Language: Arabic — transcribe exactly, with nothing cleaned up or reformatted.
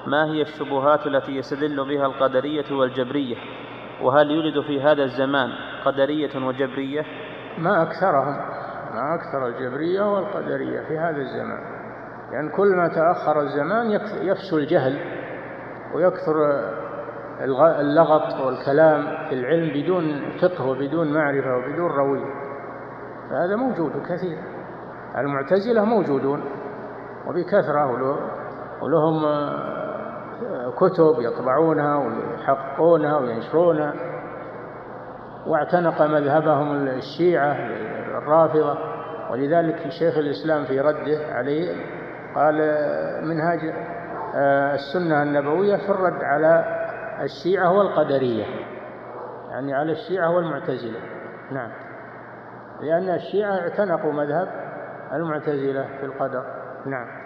ما هي الشبهات التي يستدل بها القدرية والجبرية؟ وهل يوجد في هذا الزمان قدرية وجبرية؟ ما أكثرهم، ما أكثر الجبرية والقدرية في هذا الزمان، لأن يعني كل ما تأخر الزمان يفشو الجهل ويكثر اللغط والكلام في العلم بدون فقه وبدون معرفة وبدون روية، فهذا موجود كثير. المعتزلة موجودون وبكثرة، ولهم كتب يطبعونها ويحققونها وينشرونها، واعتنق مذهبهم الشيعة الرافضة. ولذلك شيخ الإسلام في رده عليه قال منهاج السنة النبوية في الرد على الشيعة والقدرية، يعني على الشيعة والمعتزلة. نعم، لأن الشيعة اعتنقوا مذهب المعتزلة في القدر. نعم.